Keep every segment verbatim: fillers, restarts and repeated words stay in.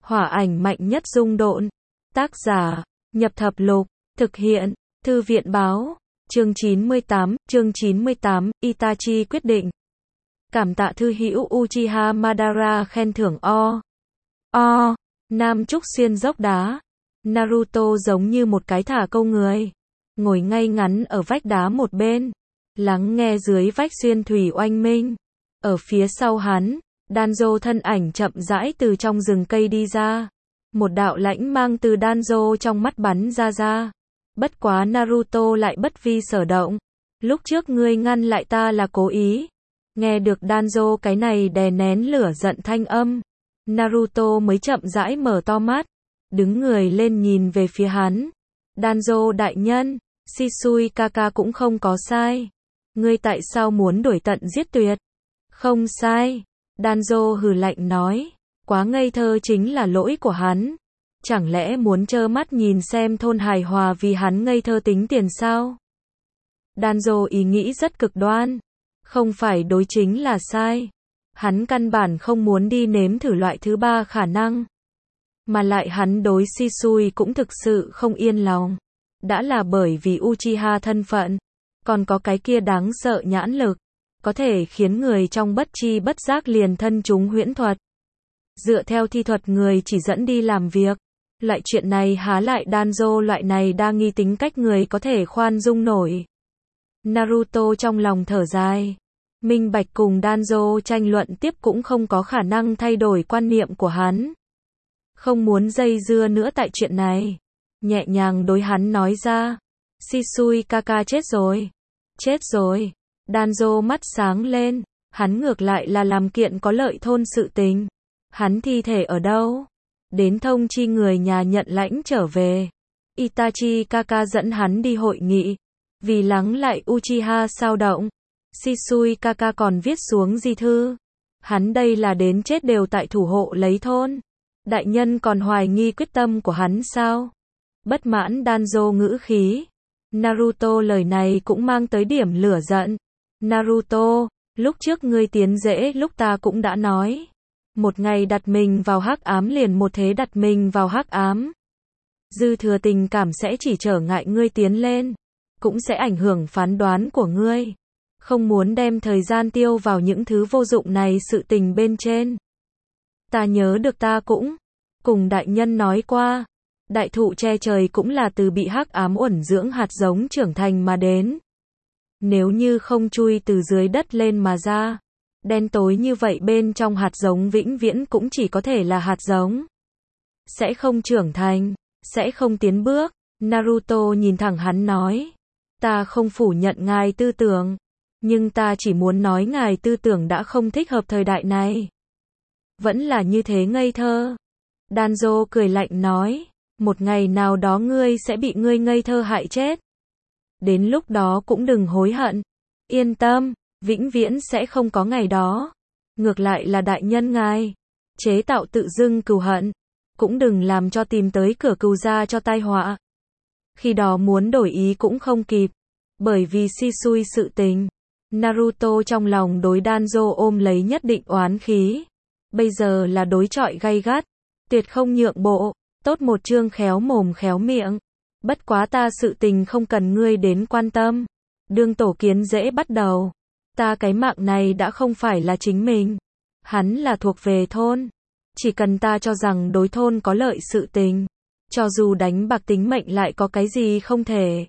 Hỏa ảnh mạnh nhất dung độn. Tác giả, Nhập Thập Lục. Thực hiện, Thư viện Báo. Chương chín mươi tám, chương chín mươi tám, Itachi quyết định. Cảm tạ thư hữu Uchiha Madara khen thưởng o. O. Nam Trúc xuyên dốc đá. Naruto giống như một cái thả câu người. Ngồi ngay ngắn ở vách đá một bên. Lắng nghe dưới vách xuyên thủy oanh minh. Ở phía sau hắn, Danzo thân ảnh chậm rãi từ trong rừng cây đi ra. Một đạo lãnh mang từ Danzo trong mắt bắn ra ra. Bất quá Naruto lại bất vi sở động. Lúc trước ngươi ngăn lại ta là cố ý. Nghe được Danzo cái này đè nén lửa giận thanh âm. Naruto mới chậm rãi mở to mắt. Đứng người lên nhìn về phía hắn. Danzo đại nhân, Shisui Kaka cũng không có sai. Ngươi tại sao muốn đuổi tận giết tuyệt? Không sai. Danzo hừ lạnh nói. Quá ngây thơ chính là lỗi của hắn. Chẳng lẽ muốn trơ mắt nhìn xem thôn hài hòa vì hắn ngây thơ tính tiền sao? Danzo ý nghĩ rất cực đoan. Không phải đối chính là sai. Hắn căn bản không muốn đi nếm thử loại thứ ba khả năng. Mà lại hắn đối Shisui cũng thực sự không yên lòng. Đã là bởi vì Uchiha thân phận. Còn có cái kia đáng sợ nhãn lực. Có thể khiến người trong bất chi bất giác liền thân chúng huyễn thuật. Dựa theo thi thuật người chỉ dẫn đi làm việc. Loại chuyện này há lại Danzo loại này đa nghi tính cách người có thể khoan dung nổi. Naruto trong lòng thở dài. Minh Bạch cùng Danzo tranh luận tiếp cũng không có khả năng thay đổi quan niệm của hắn. Không muốn dây dưa nữa tại chuyện này. Nhẹ nhàng đối hắn nói ra. Shisui Kaka chết rồi. Chết rồi. Danzo mắt sáng lên. Hắn ngược lại là làm kiện có lợi thôn sự tình. Hắn thi thể ở đâu? Đến thông chi người nhà nhận lãnh trở về. Itachi Kaka dẫn hắn đi hội nghị. Vì lắng lại Uchiha sao động. Shisui Kaka còn viết xuống di thư. Hắn đây là đến chết đều tại thủ hộ lấy thôn. Đại nhân còn hoài nghi quyết tâm của hắn sao? Bất mãn Danzo ngữ khí. Naruto lời này cũng mang tới điểm lửa giận. Naruto, lúc trước ngươi tiến dễ lúc ta cũng đã nói. Một ngày đặt mình vào hắc ám liền một thế đặt mình vào hắc ám. Dư thừa tình cảm sẽ chỉ trở ngại ngươi tiến lên. Cũng sẽ ảnh hưởng phán đoán của ngươi. Không muốn đem thời gian tiêu vào những thứ vô dụng này sự tình bên trên. Ta nhớ được ta cũng cùng đại nhân nói qua. Đại thụ che trời cũng là từ bị hắc ám uẩn dưỡng hạt giống trưởng thành mà đến. Nếu như không chui từ dưới đất lên mà ra. Đen tối như vậy bên trong hạt giống vĩnh viễn cũng chỉ có thể là hạt giống. Sẽ không trưởng thành, sẽ không tiến bước. Naruto nhìn thẳng hắn nói. Ta không phủ nhận ngài tư tưởng. Nhưng ta chỉ muốn nói ngài tư tưởng đã không thích hợp thời đại này. Vẫn là như thế ngây thơ. Danzo cười lạnh nói. Một ngày nào đó ngươi sẽ bị ngươi ngây thơ hại chết. Đến lúc đó cũng đừng hối hận. Yên tâm, vĩnh viễn sẽ không có ngày đó. Ngược lại là đại nhân ngài. Chế tạo tự dưng cừu hận. Cũng đừng làm cho tìm tới cửa cừu ra cho tai họa. Khi đó muốn đổi ý cũng không kịp. Bởi vì Shisui sự tình. Naruto trong lòng đối Danzo ôm lấy nhất định oán khí. Bây giờ là đối chọi gay gắt. Tuyệt không nhượng bộ. Tốt một chương khéo mồm khéo miệng. Bất quá ta sự tình không cần ngươi đến quan tâm. Đương tổ kiến dễ bắt đầu. Ta cái mạng này đã không phải là chính mình. Hắn là thuộc về thôn. Chỉ cần ta cho rằng đối thôn có lợi sự tình. Cho dù đánh bạc tính mệnh lại có cái gì không thể.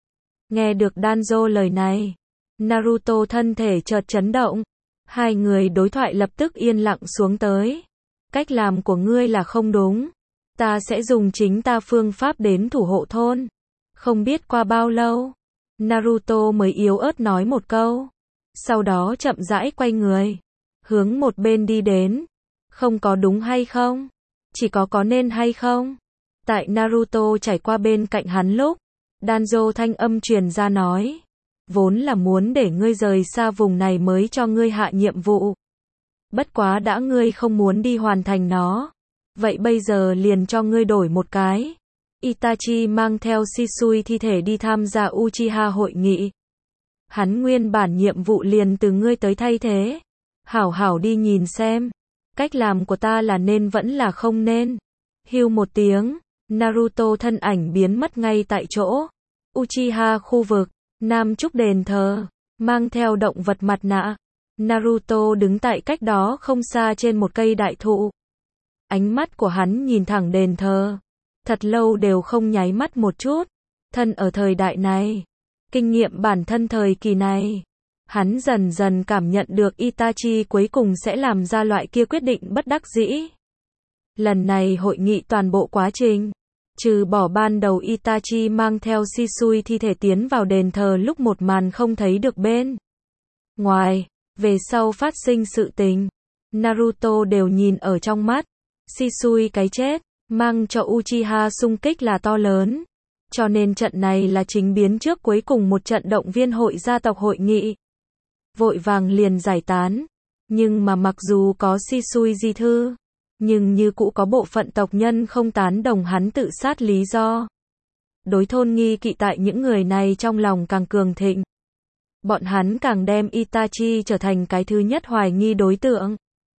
Nghe được Danzo lời này. Naruto thân thể chợt chấn động. Hai người đối thoại lập tức yên lặng xuống tới. Cách làm của ngươi là không đúng. Ta sẽ dùng chính ta phương pháp đến thủ hộ thôn. Không biết qua bao lâu. Naruto mới yếu ớt nói một câu. Sau đó chậm rãi quay người. Hướng một bên đi đến. Không có đúng hay không. Chỉ có có nên hay không. Tại Naruto trải qua bên cạnh hắn lúc. Danzo thanh âm truyền ra nói. Vốn là muốn để ngươi rời xa vùng này mới cho ngươi hạ nhiệm vụ. Bất quá đã ngươi không muốn đi hoàn thành nó. Vậy bây giờ liền cho ngươi đổi một cái. Itachi mang theo Shisui thi thể đi tham gia Uchiha hội nghị. Hắn nguyên bản nhiệm vụ liền từ ngươi tới thay thế. Hảo hảo đi nhìn xem. Cách làm của ta là nên vẫn là không nên. Hưu một tiếng, Naruto thân ảnh biến mất ngay tại chỗ. Uchiha khu vực, Nam Trúc đền thờ, mang theo động vật mặt nạ. Naruto đứng tại cách đó không xa trên một cây đại thụ. Ánh mắt của hắn nhìn thẳng đền thờ. Thật lâu đều không nháy mắt một chút. Thân ở thời đại này, kinh nghiệm bản thân thời kỳ này, hắn dần dần cảm nhận được Itachi cuối cùng sẽ làm ra loại kia quyết định bất đắc dĩ. Lần này hội nghị toàn bộ quá trình, trừ bỏ ban đầu Itachi mang theo Shisui thi thể tiến vào đền thờ lúc một màn không thấy được bên ngoài, về sau phát sinh sự tình, Naruto đều nhìn ở trong mắt. Shisui cái chết, mang cho Uchiha xung kích là to lớn. Cho nên trận này là chính biến trước cuối cùng một trận động viên hội gia tộc hội nghị. Vội vàng liền giải tán. Nhưng mà mặc dù có Shisui di thư, nhưng như cũ có bộ phận tộc nhân không tán đồng hắn tự sát lý do. Đối thôn nghi kỵ tại những người này trong lòng càng cường thịnh. Bọn hắn càng đem Itachi trở thành cái thứ nhất hoài nghi đối tượng.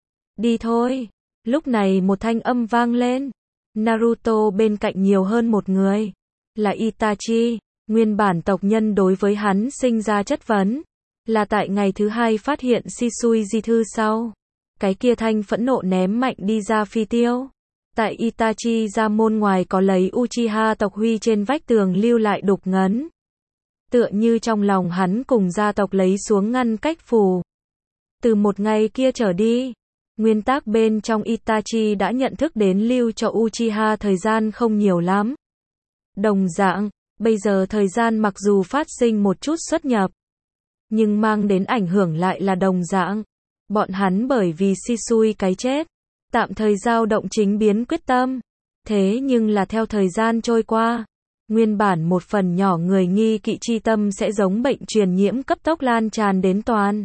Đi thôi. Lúc này một thanh âm vang lên. Naruto bên cạnh nhiều hơn một người. Là Itachi. Nguyên bản tộc nhân đối với hắn sinh ra chất vấn. Là tại ngày thứ hai phát hiện Shisui di thư sau. Cái kia thanh phẫn nộ ném mạnh đi ra phi tiêu. Tại Itachi ra môn ngoài có lấy Uchiha tộc huy trên vách tường lưu lại đục ngấn. Tựa như trong lòng hắn cùng gia tộc lấy xuống ngăn cách phù. Từ một ngày kia trở đi, nguyên tắc bên trong Itachi đã nhận thức đến lưu cho Uchiha thời gian không nhiều lắm. Đồng dạng, bây giờ thời gian mặc dù phát sinh một chút xuất nhập, nhưng mang đến ảnh hưởng lại là đồng dạng. Bọn hắn bởi vì Shisui cái chết, tạm thời dao động chính biến quyết tâm. Thế nhưng là theo thời gian trôi qua, nguyên bản một phần nhỏ người nghi kỵ chi tâm sẽ giống bệnh truyền nhiễm cấp tốc lan tràn đến toàn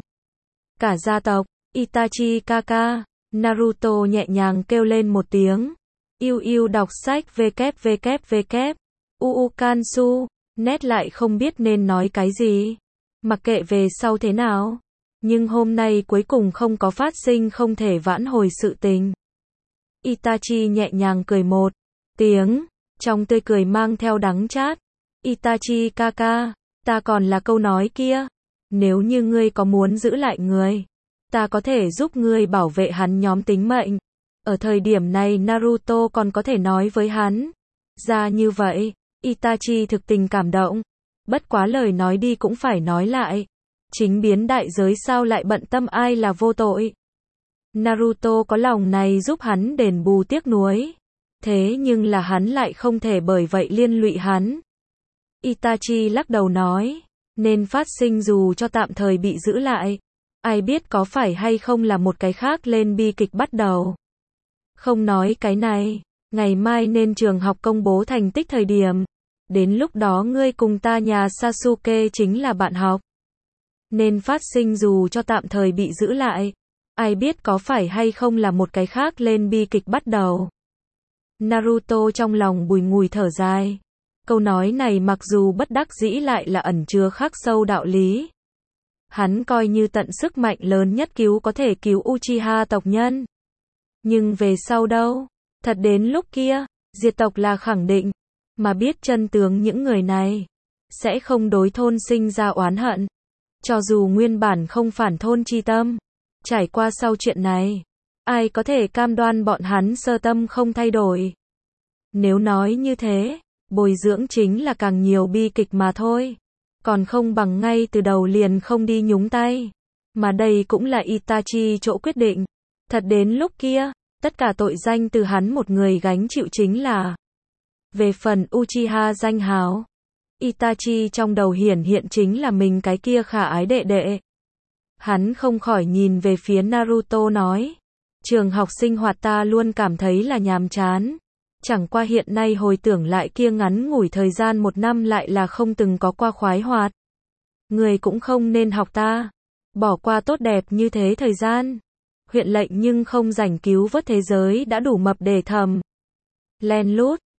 cả gia tộc. Itachi kaka, Naruto nhẹ nhàng kêu lên một tiếng. Yêu yêu đọc sách www. Uu Kansu, nét lại không biết nên nói cái gì. Mặc kệ về sau thế nào, nhưng hôm nay cuối cùng không có phát sinh không thể vãn hồi sự tình. Itachi nhẹ nhàng cười một tiếng, trong tươi cười mang theo đắng chát. Itachi kaka, ta còn là câu nói kia. Nếu như ngươi có muốn giữ lại người, ta có thể giúp ngươi bảo vệ hắn nhóm tính mệnh. Ở thời điểm này Naruto còn có thể nói với hắn ra như vậy. Itachi thực tình cảm động. Bất quá lời nói đi cũng phải nói lại. Chính biến đại giới sao lại bận tâm ai là vô tội. Naruto có lòng này giúp hắn đền bù tiếc nuối. Thế nhưng là hắn lại không thể bởi vậy liên lụy hắn. Itachi lắc đầu nói. Nên phát sinh dù cho tạm thời bị giữ lại. Ai biết có phải hay không là một cái khác lên bi kịch bắt đầu. Không nói cái này. Ngày mai nên trường học công bố thành tích thời điểm. Đến lúc đó ngươi cùng ta nhà Sasuke chính là bạn học. Nên phát sinh dù cho tạm thời bị giữ lại. Ai biết có phải hay không là một cái khác lên bi kịch bắt đầu. Naruto trong lòng bùi ngùi thở dài. Câu nói này mặc dù bất đắc dĩ lại là ẩn chứa khắc sâu đạo lý. Hắn coi như tận sức mạnh lớn nhất cứu có thể cứu Uchiha tộc nhân. Nhưng về sau đâu? Thật đến lúc kia, diệt tộc là khẳng định. Mà biết chân tướng những người này sẽ không đối thôn sinh ra oán hận. Cho dù nguyên bản không phản thôn chi tâm. Trải qua sau chuyện này, ai có thể cam đoan bọn hắn sơ tâm không thay đổi. Nếu nói như thế, bồi dưỡng chính là càng nhiều bi kịch mà thôi. Còn không bằng ngay từ đầu liền không đi nhúng tay. Mà đây cũng là Itachi chỗ quyết định. Thật đến lúc kia, tất cả tội danh từ hắn một người gánh chịu chính là. Về phần Uchiha danh hào, Itachi trong đầu hiển hiện chính là mình cái kia khả ái đệ đệ. Hắn không khỏi nhìn về phía Naruto nói. Trường học sinh hoạt ta luôn cảm thấy là nhàm chán. Chẳng qua hiện nay hồi tưởng lại kia ngắn ngủi thời gian một năm lại là không từng có qua khoái hoạt. Người cũng không nên học ta. Bỏ qua tốt đẹp như thế thời gian. Huyện lệnh nhưng không rảnh cứu vớt thế giới đã đủ mập để thầm. Len lút.